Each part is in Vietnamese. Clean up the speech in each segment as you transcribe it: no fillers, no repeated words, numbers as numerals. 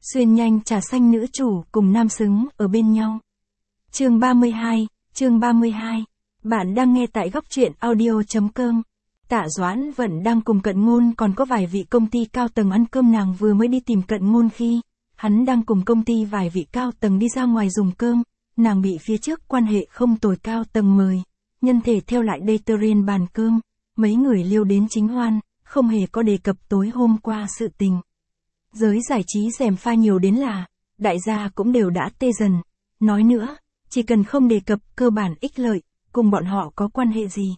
Xuyên nhanh trà xanh nữ chủ cùng nam xứng ở bên nhau. Chương 32, Bạn đang nghe tại góc truyện audio.com. Tạ Doãn Vận đang cùng Cận Ngôn, còn có vài vị công ty cao tầng ăn cơm. Nàng vừa mới đi tìm Cận Ngôn khi hắn đang cùng công ty vài vị cao tầng đi ra ngoài dùng cơm. Nàng bị phía trước quan hệ không tồi cao tầng mời, nhân thể theo lại đây terrain bàn cơm. Mấy người liêu đến chính hoan, không hề có đề cập tối hôm qua sự tình. Giới giải trí gièm pha nhiều đến là, đại gia cũng đều đã tê dần. Nói nữa, chỉ cần không đề cập cơ bản ích lợi, cùng bọn họ có quan hệ gì.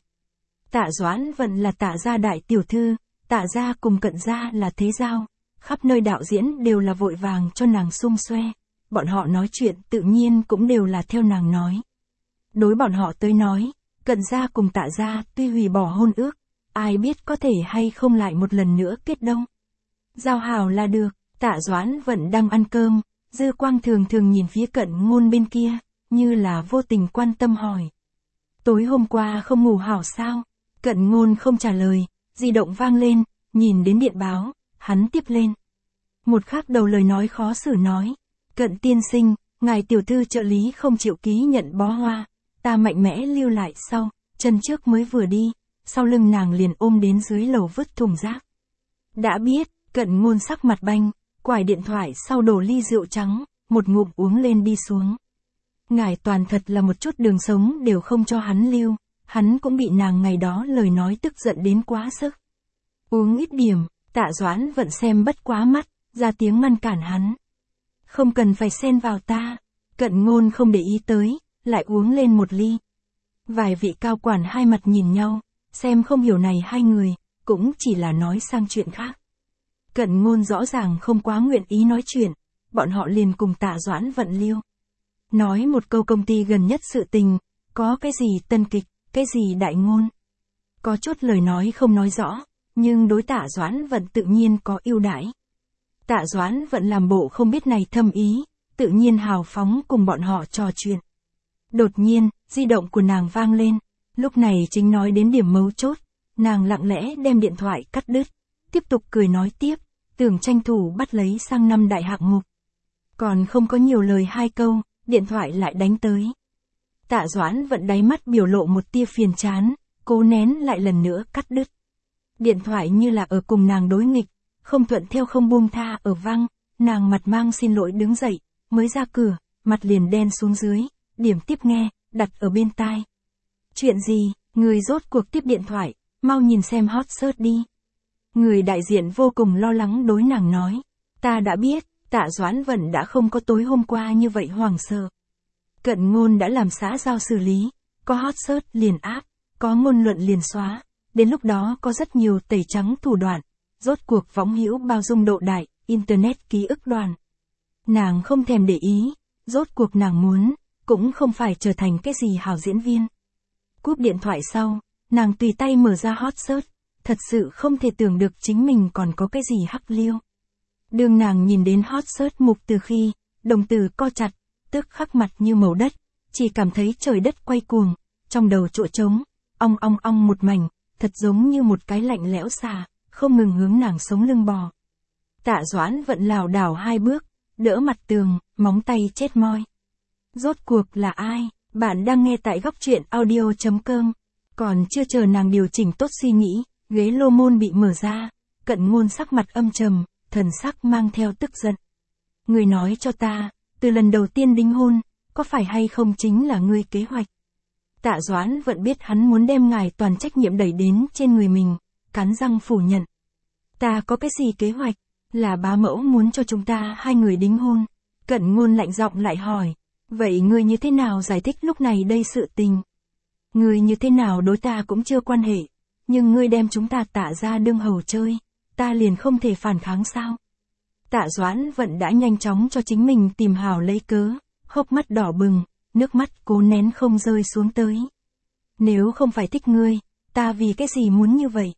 Tạ Doãn Vận là Tạ gia đại tiểu thư, Tạ gia cùng Cận gia là thế giao. Khắp nơi đạo diễn đều là vội vàng cho nàng xung xoe. Bọn họ nói chuyện tự nhiên cũng đều là theo nàng nói. Đối bọn họ tới nói, Cận gia cùng Tạ gia tuy hủy bỏ hôn ước, ai biết có thể hay không lại một lần nữa kết đông. Giao hảo là được. Tạ Doãn Vận đang ăn cơm, dư quang thường thường nhìn phía Cận Ngôn bên kia, như là vô tình quan tâm hỏi. Tối hôm qua không ngủ hảo sao? Cận Ngôn không trả lời, di động vang lên, nhìn đến điện báo, hắn tiếp lên. Một khắc đầu lời nói khó xử nói. Cận tiên sinh, ngài tiểu thư trợ lý không chịu ký nhận bó hoa, ta mạnh mẽ lưu lại sau, chân trước mới vừa đi, sau lưng nàng liền ôm đến dưới lầu vứt thùng rác. Đã biết. Cận Ngôn sắc mặt banh, quải điện thoại sau đổ ly rượu trắng, một ngụm uống lên đi xuống. Ngài toàn thật là một chút đường sống đều không cho hắn lưu, hắn cũng bị nàng ngày đó lời nói tức giận đến quá sức. Uống ít điểm, Tạ Doãn Vận xem bất quá mắt, ra tiếng ngăn cản hắn. Không cần phải xen vào ta. Cận Ngôn không để ý tới, lại uống lên một ly. Vài vị cao quản hai mặt nhìn nhau, xem không hiểu này hai người, cũng chỉ là nói sang chuyện khác. Cận Ngôn rõ ràng không quá nguyện ý nói chuyện, bọn họ liền cùng Tạ Doãn Vận liêu. Nói một câu công ty gần nhất sự tình, có cái gì tân kịch, cái gì đại ngôn. Có chút lời nói không nói rõ, nhưng đối Tạ Doãn Vận tự nhiên có ưu đãi. Tạ Doãn Vận làm bộ không biết này thâm ý, tự nhiên hào phóng cùng bọn họ trò chuyện. Đột nhiên, di động của nàng vang lên, lúc này chính nói đến điểm mấu chốt, nàng lặng lẽ đem điện thoại cắt đứt, tiếp tục cười nói tiếp. Tưởng tranh thủ bắt lấy sang năm đại hạng mục. Còn không có nhiều lời hai câu, điện thoại lại đánh tới. Tạ Doãn Vận đáy mắt biểu lộ một tia phiền chán, cố nén lại lần nữa cắt đứt. Điện thoại như là ở cùng nàng đối nghịch, không thuận theo không buông tha ở vang, nàng mặt mang xin lỗi đứng dậy, mới ra cửa, mặt liền đen xuống dưới, điểm tiếp nghe, đặt ở bên tai. Chuyện gì, người rốt cuộc tiếp điện thoại, mau nhìn xem hot search đi. Người đại diện vô cùng lo lắng đối nàng nói. Ta đã biết, Tạ Doãn Vận đã không có tối hôm qua như vậy hoảng sợ. Cận Ngôn đã làm xã giao xử lý, có hot search liền áp, có ngôn luận liền xóa, đến lúc đó có rất nhiều tẩy trắng thủ đoạn, rốt cuộc võng hữu bao dung độ đại, internet ký ức đoàn. Nàng không thèm để ý, rốt cuộc nàng muốn, cũng không phải trở thành cái gì hảo diễn viên. Cúp điện thoại sau, nàng tùy tay mở ra hot search. Thật sự không thể tưởng được chính mình còn có cái gì hắc liêu. Đường nàng nhìn đến hot search mục từ khi, đồng tử co chặt, tức khắc mặt như màu đất, chỉ cảm thấy trời đất quay cuồng, trong đầu chỗ trống, ong ong ong một mảnh, thật giống như một cái lạnh lẽo xà, không ngừng hướng nàng sống lưng bò. Tạ Doãn Vận lảo đảo hai bước, đỡ mặt tường, móng tay chết moi. Rốt cuộc là ai? Bạn đang nghe tại góc truyện audio.com. Còn chưa chờ nàng điều chỉnh tốt suy nghĩ. Ghế lô môn bị mở ra, Cận Ngôn sắc mặt âm trầm, thần sắc mang theo tức giận. Người nói cho ta, từ lần đầu tiên đính hôn, có phải hay không chính là ngươi kế hoạch? Tạ Doãn Vận biết hắn muốn đem ngài toàn trách nhiệm đẩy đến trên người mình, cắn răng phủ nhận. Ta có cái gì kế hoạch? Là bá mẫu muốn cho chúng ta hai người đính hôn. Cận Ngôn lạnh giọng lại hỏi, vậy ngươi như thế nào giải thích lúc này đây sự tình? Ngươi như thế nào đối ta cũng chưa quan hệ. Nhưng ngươi đem chúng ta Tạ ra đương hầu chơi, ta liền không thể phản kháng sao? Tạ Doãn Vận đã nhanh chóng cho chính mình tìm hảo lấy cớ, hốc mắt đỏ bừng, nước mắt cố nén không rơi xuống tới. Nếu không phải thích ngươi, ta vì cái gì muốn như vậy?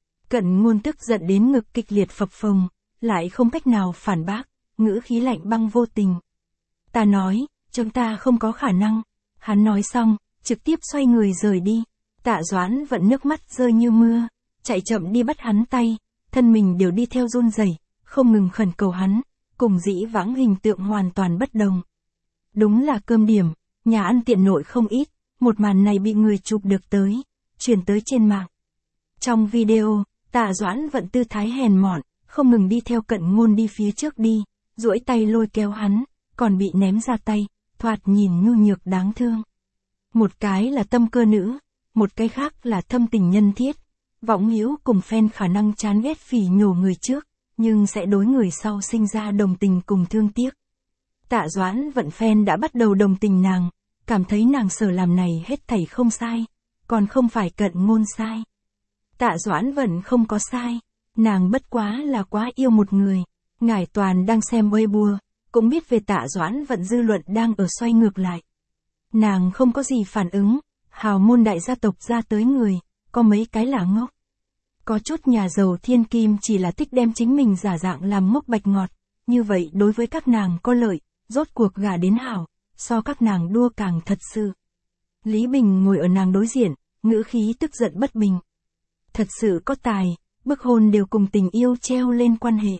Cận Ngôn tức giận đến ngực kịch liệt phập phồng, lại không cách nào phản bác, ngữ khí lạnh băng vô tình. Ta nói, chúng ta không có khả năng. Hắn nói xong, trực tiếp xoay người rời đi. Tạ Doãn Vận nước mắt rơi như mưa, chạy chậm đi bắt hắn tay, thân mình đều đi theo run rẩy, không ngừng khẩn cầu hắn, cùng dĩ vãng hình tượng hoàn toàn bất đồng. Đúng là cơm điểm, nhà ăn tiện nội không ít, một màn này bị người chụp được tới, truyền tới trên mạng. Trong video, Tạ Doãn Vận tư thái hèn mọn, không ngừng đi theo Cận Ngôn đi phía trước đi, duỗi tay lôi kéo hắn, còn bị ném ra tay, thoạt nhìn nhu nhược đáng thương. Một cái là tâm cơ nữ, một cái khác là thâm tình nhân thiết. Võng hữu cùng fan khả năng chán ghét phỉ nhổ người trước, nhưng sẽ đối người sau sinh ra đồng tình cùng thương tiếc. Tạ Doãn Vận fan đã bắt đầu đồng tình nàng, cảm thấy nàng sở làm này hết thảy không sai, còn không phải Cận Ngôn sai. Tạ Doãn Vận không có sai, nàng bất quá là quá yêu một người. Ngải Toàn đang xem Weibo, cũng biết về Tạ Doãn Vận dư luận đang ở xoay ngược lại. Nàng không có gì phản ứng, hào môn đại gia tộc ra tới người, có mấy cái là ngốc. Có chút nhà giàu thiên kim chỉ là thích đem chính mình giả dạng làm ngốc bạch ngọt, như vậy đối với các nàng có lợi, rốt cuộc gả đến hảo, so các nàng đua càng thật sự. Lý Bình ngồi ở nàng đối diện, ngữ khí tức giận bất bình. Thật sự có tài, bức hôn đều cùng tình yêu treo lên quan hệ.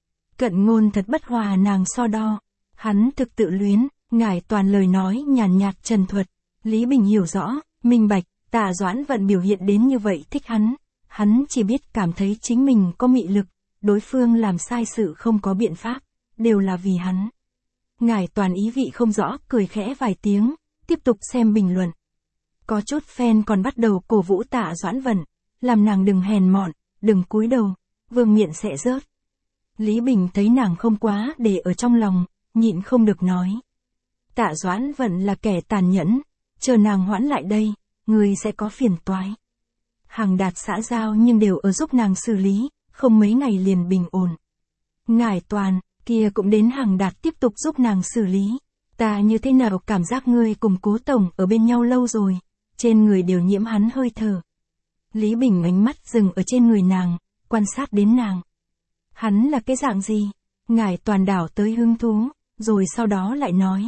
Cận Ngôn thật bất hòa nàng so đo, hắn thực tự luyến, Ngải Toàn lời nói nhàn nhạt trần thuật. Lý Bình hiểu rõ, minh bạch, Tạ Doãn Vận biểu hiện đến như vậy thích hắn chỉ biết cảm thấy chính mình có mị lực, đối phương làm sai sự không có biện pháp, đều là vì hắn. Ngải Toàn ý vị không rõ, cười khẽ vài tiếng, tiếp tục xem bình luận. Có chút fan còn bắt đầu cổ vũ Tạ Doãn Vận, làm nàng đừng hèn mọn, đừng cúi đầu, vương miện sẽ rớt. Lý Bình thấy nàng không quá để ở trong lòng, nhịn không được nói. Tạ Doãn Vận là kẻ tàn nhẫn, chờ nàng hoãn lại đây, người sẽ có phiền toái. Hằng Đạt xã giao nhưng đều ở giúp nàng xử lý, không mấy ngày liền bình ổn. Ngải Toàn, kia cũng đến Hằng Đạt tiếp tục giúp nàng xử lý. Ta như thế nào cảm giác ngươi cùng Cố Tổng ở bên nhau lâu rồi, trên người đều nhiễm hắn hơi thở. Lý Bình ánh mắt dừng ở trên người nàng, quan sát đến nàng. Hắn là cái dạng gì? Ngải Toàn đảo tới hứng thú, rồi sau đó lại nói.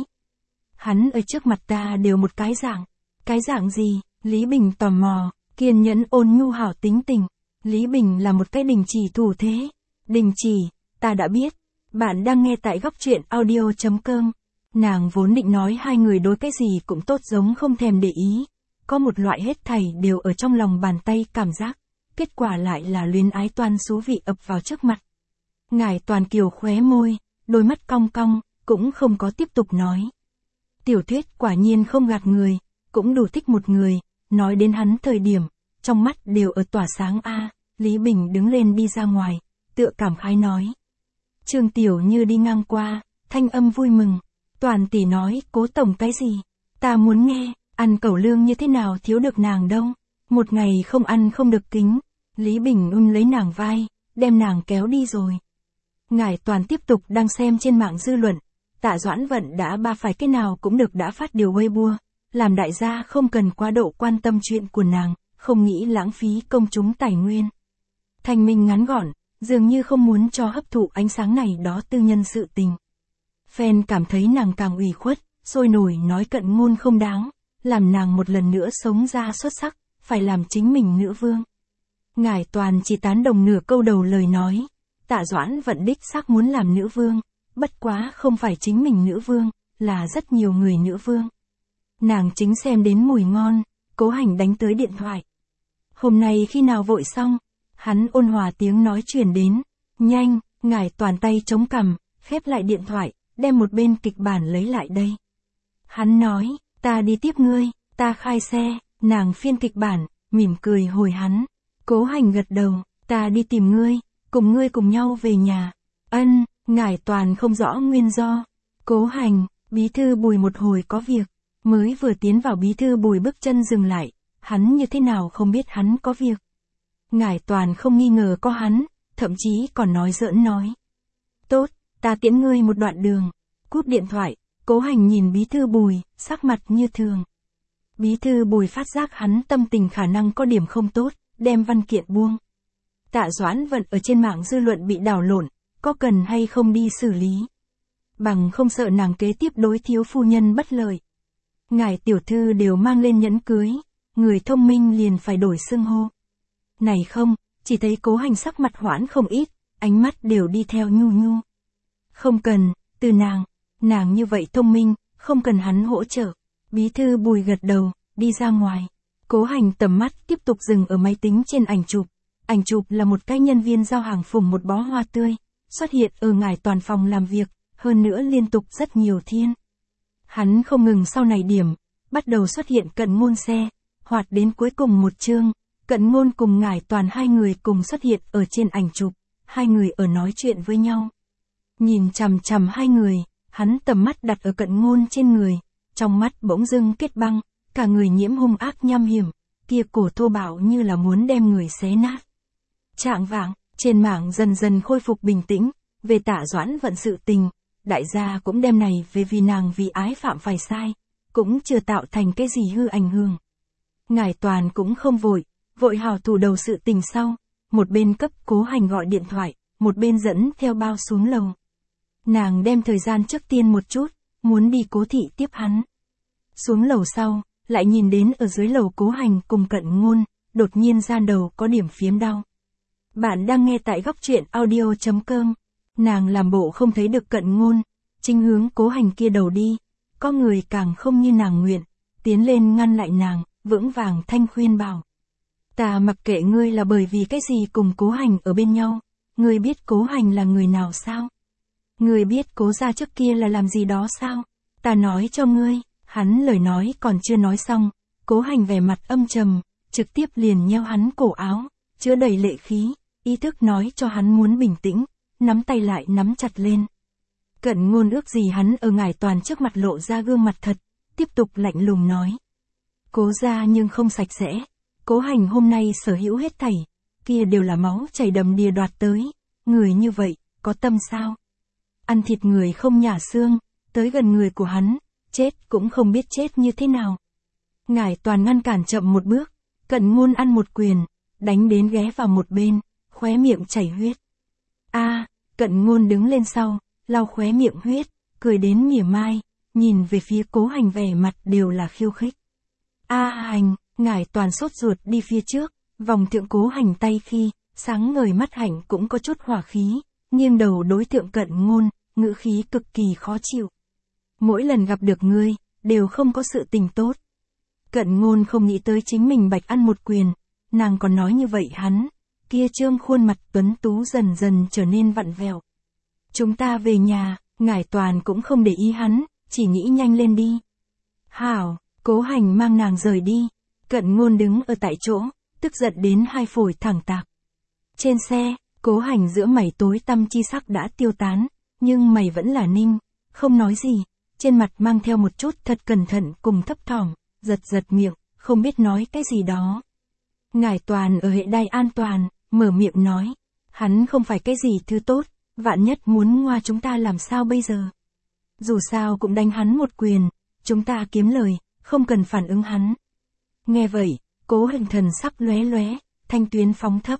Hắn ở trước mặt ta đều một cái dạng. Cái dạng gì? Lý Bình tò mò, kiên nhẫn ôn nhu hảo tính tình. Lý Bình là một cái đình chỉ thủ thế. Đình chỉ, ta đã biết. Bạn đang nghe tại góc truyện audio.com. Nàng vốn định nói hai người đối cái gì cũng tốt giống không thèm để ý. Có một loại hết thảy đều ở trong lòng bàn tay cảm giác. Kết quả lại là luyến ái toan số vị ập vào trước mặt. Ngải Toàn kiều khóe môi, đôi mắt cong cong, cũng không có tiếp tục nói. Tiểu thuyết quả nhiên không gạt người, cũng đủ thích một người, nói đến hắn thời điểm, trong mắt đều ở tỏa sáng a. Lý Bình đứng lên đi ra ngoài, tựa cảm khái nói. Trương Tiểu Như đi ngang qua, thanh âm vui mừng. Toàn tỷ nói, Cố Tổng cái gì? Ta muốn nghe, ăn cẩu lương như thế nào thiếu được nàng đâu. Một ngày không ăn không được kính. Lý Bình lấy nàng vai, đem nàng kéo đi rồi. Ngải Toàn tiếp tục đang xem trên mạng dư luận. Tạ Doãn Vận đã ba phải cái nào cũng được đã phát điều Weibo, làm đại gia không cần quá độ quan tâm chuyện của nàng, không nghĩ lãng phí công chúng tài nguyên. Thanh minh ngắn gọn, dường như không muốn cho hấp thụ ánh sáng này đó tư nhân sự tình. Fan cảm thấy nàng càng ủy khuất, sôi nổi nói Cận Ngôn không đáng, làm nàng một lần nữa sống ra xuất sắc, phải làm chính mình nữ vương. Ngải Toàn chỉ tán đồng nửa câu đầu lời nói. Tạ Doãn Vận đích xác muốn làm nữ vương, bất quá không phải chính mình nữ vương, là rất nhiều người nữ vương. Nàng chính xem đến mùi ngon, Cố Hành đánh tới điện thoại. Hôm nay khi nào vội xong, hắn ôn hòa tiếng nói truyền đến, nhanh. Ngải Toàn tay chống cằm, khép lại điện thoại, đem một bên kịch bản lấy lại đây. Hắn nói, ta đi tiếp ngươi, ta khai xe. Nàng phiên kịch bản, mỉm cười hồi hắn. Cố Hành gật đầu, ta đi tìm ngươi, cùng ngươi cùng nhau về nhà. Ân. Ngải Toàn không rõ nguyên do. Cố Hành, bí thư Bùi một hồi có việc. Mới vừa tiến vào bí thư Bùi bước chân dừng lại, hắn như thế nào không biết hắn có việc. Ngải Toàn không nghi ngờ có hắn, thậm chí còn nói giỡn nói. Tốt, ta tiễn ngươi một đoạn đường. Cúp điện thoại, Cố Hành nhìn bí thư Bùi, sắc mặt như thường. Bí thư Bùi phát giác hắn tâm tình khả năng có điểm không tốt, đem văn kiện buông. Tạ Doãn Vận ở trên mạng dư luận bị đảo lộn, có cần hay không đi xử lý. Bằng không sợ nàng kế tiếp đối thiếu phu nhân bất lợi. Ngài tiểu thư đều mang lên nhẫn cưới, người thông minh liền phải đổi xưng hô. Này không, chỉ thấy Cố Hành sắc mặt hoãn không ít, ánh mắt đều đi theo nhu nhu. Không cần, từ nàng như vậy thông minh, không cần hắn hỗ trợ. Bí thư Bùi gật đầu, đi ra ngoài. Cố Hành tầm mắt tiếp tục dừng ở máy tính trên ảnh chụp. Ảnh chụp là một cái nhân viên giao hàng phủng một bó hoa tươi, xuất hiện ở Ngải Toàn phòng làm việc, hơn nữa liên tục rất nhiều thiên. Hắn không ngừng sau này điểm, bắt đầu xuất hiện Cận Ngôn xe, hoạt đến cuối cùng một chương, Cận Ngôn cùng Ngải Toàn hai người cùng xuất hiện ở trên ảnh chụp, hai người ở nói chuyện với nhau. Nhìn chằm chằm hai người, hắn tầm mắt đặt ở Cận Ngôn trên người, trong mắt bỗng dưng kết băng, cả người nhiễm hung ác nham hiểm, kia cổ thô bạo như là muốn đem người xé nát. Trạng vạng, trên mạng dần dần khôi phục bình tĩnh, về Tạ Doãn Vận sự tình, đại gia cũng đem này về vì nàng vì ái phạm phải sai, cũng chưa tạo thành cái gì hư ảnh hưởng. Ngải Toàn cũng không vội hào thủ đầu sự tình sau, một bên cấp Cố Hành gọi điện thoại, một bên dẫn theo bao xuống lầu. Nàng đem thời gian trước tiên một chút, muốn đi Cố thị tiếp hắn. Xuống lầu sau, lại nhìn đến ở dưới lầu Cố Hành cùng Cận Ngôn, đột nhiên gian đầu có điểm phiếm đau. Bạn đang nghe tại góc truyện audio.com. Nàng làm bộ không thấy được Cận Ngôn, chính hướng Cố Hành kia đầu đi, có người càng không như nàng nguyện, tiến lên ngăn lại nàng, vững vàng thanh khuyên bảo. Ta mặc kệ ngươi là bởi vì cái gì cùng Cố Hành ở bên nhau, ngươi biết Cố Hành là người nào sao? Ngươi biết Cố gia trước kia là làm gì đó sao? Ta nói cho ngươi, hắn lời nói còn chưa nói xong, Cố Hành vẻ mặt âm trầm, trực tiếp liền nheo hắn cổ áo, chứa đầy lệ khí, ý thức nói cho hắn muốn bình tĩnh, nắm tay lại nắm chặt lên. Cận Ngôn ước gì hắn ở Ngải Toàn trước mặt lộ ra gương mặt thật, tiếp tục lạnh lùng nói. Cố gia nhưng không sạch sẽ, Cố Hành hôm nay sở hữu hết thảy, kia đều là máu chảy đầm đìa đoạt tới, người như vậy, có tâm sao? Ăn thịt người không nhả xương, tới gần người của hắn, chết cũng không biết chết như thế nào. Ngải Toàn ngăn cản chậm một bước, Cận Ngôn ăn một quyền, đánh đến ghé vào một bên, khóe miệng chảy huyết. Cận Ngôn đứng lên sau, lau khóe miệng huyết, cười đến mỉa mai, nhìn về phía Cố Hành vẻ mặt đều là khiêu khích. Hành, Ngải Toàn sốt ruột đi phía trước, vòng thượng Cố Hành tay khi, sáng ngời mắt hạnh cũng có chút hỏa khí, nghiêng đầu đối thượng Cận Ngôn, ngữ khí cực kỳ khó chịu. Mỗi lần gặp được ngươi, đều không có sự tình tốt. Cận Ngôn không nghĩ tới chính mình bạch ăn một quyền, nàng còn nói như vậy hắn, kia trương khuôn mặt tuấn tú dần dần trở nên vặn vẹo. Chúng ta về nhà, Ngải Toàn cũng không để ý hắn, chỉ nghĩ nhanh lên đi. Hảo, Cố Hành mang nàng rời đi, Cận Ngôn đứng ở tại chỗ, tức giận đến hai phổi thẳng tạc. Trên xe, Cố Hành giữa mày tối tăm chi sắc đã tiêu tán, nhưng mày vẫn là ninh, không nói gì, trên mặt mang theo một chút thật cẩn thận cùng thấp thỏm, giật miệng, không biết nói cái gì đó. Ngải Toàn ở hệ đai an toàn, mở miệng nói, hắn không phải cái gì thứ tốt, vạn nhất muốn ngoa chúng ta làm sao bây giờ? Dù sao cũng đánh hắn một quyền, chúng ta kiếm lời, không cần phản ứng hắn. Nghe vậy, Cố Hành thần sắc lóe lóe, thanh tuyến phóng thấp.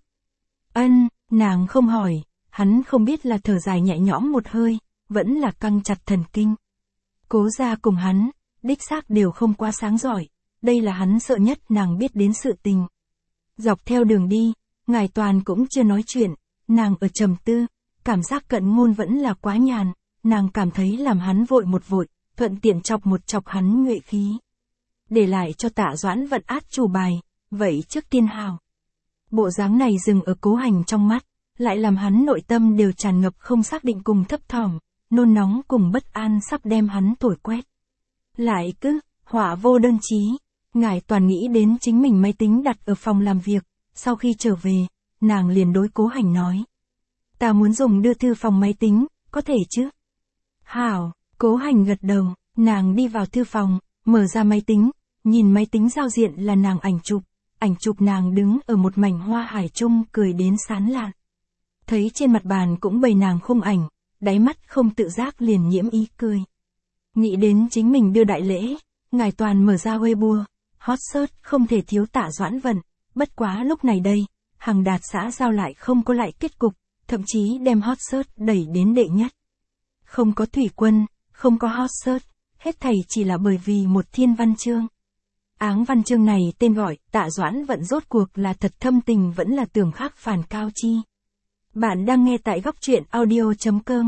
Nàng không hỏi, hắn không biết là thở dài nhẹ nhõm một hơi, vẫn là căng chặt thần kinh. Cố gia cùng hắn, đích xác đều không quá sáng giỏi, đây là hắn sợ nhất nàng biết đến sự tình. Dọc theo đường đi, Ngải Toàn cũng chưa nói chuyện, nàng ở trầm tư, cảm giác Cận Ngôn vẫn là quá nhàn, nàng cảm thấy làm hắn vội một vội, thuận tiện chọc một chọc hắn nhuệ khí. Để lại cho Tạ Doãn Vận át chủ bài, vậy trước tiên hào. Bộ dáng này dừng ở Cố Hành trong mắt, lại làm hắn nội tâm đều tràn ngập không xác định cùng thấp thỏm, nôn nóng cùng bất an sắp đem hắn thổi quét. Lại cứ, họa vô đơn chí, Ngải Toàn nghĩ đến chính mình máy tính đặt ở phòng làm việc, sau khi trở về, nàng liền đối Cố Hành nói. Ta muốn dùng đưa thư phòng máy tính, có thể chứ? Hảo, Cố Hành gật đầu, nàng đi vào thư phòng, mở ra máy tính, nhìn máy tính giao diện là nàng ảnh chụp nàng đứng ở một mảnh hoa hải chung cười đến sán lạn. Thấy trên mặt bàn cũng bày nàng khung ảnh, đáy mắt không tự giác liền nhiễm ý cười. Nghĩ đến chính mình đưa đại lễ, Ngải Toàn mở ra Weibo, hot search không thể thiếu Tạ Doãn Vận, bất quá lúc này đây, Hằng Đạt xã giao lại không có lại kết cục, thậm chí đem hot search đẩy đến đệ nhất. Không có thủy quân, không có hot search, hết thảy chỉ là bởi vì một thiên văn chương. Áng văn chương này tên gọi Tạ Doãn Vận rốt cuộc là thật thâm tình vẫn là tưởng khác phản cao chi. Bạn đang nghe tại góc truyện audio.com.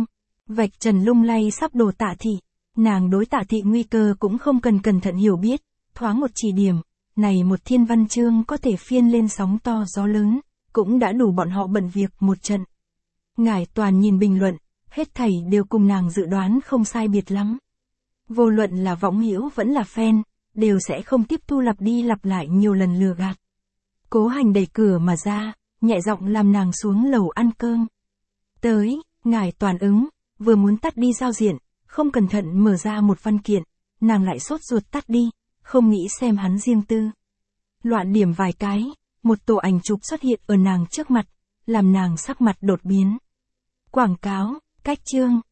Vạch trần lung lay sắp đổ Tạ Thị. Nàng đối Tạ Thị nguy cơ cũng không cần cẩn thận hiểu biết, thoáng một chỉ điểm, này một thiên văn chương có thể phiên lên sóng to gió lớn, cũng đã đủ bọn họ bận việc một trận. Ngải Toàn nhìn bình luận, hết thảy đều cùng nàng dự đoán không sai biệt lắm. Vô luận là võng hữu vẫn là fan, đều sẽ không tiếp thu lặp đi lặp lại nhiều lần lừa gạt. Cố Hành đẩy cửa mà ra, nhẹ giọng làm nàng xuống lầu ăn cơm. Tới, Ngải Toàn ứng, vừa muốn tắt đi giao diện, không cẩn thận mở ra một văn kiện, nàng lại sốt ruột tắt đi, không nghĩ xem hắn riêng tư. Loạn điểm vài cái, một tổ ảnh chụp xuất hiện ở nàng trước mặt, làm nàng sắc mặt đột biến. Quảng cáo, cách chương,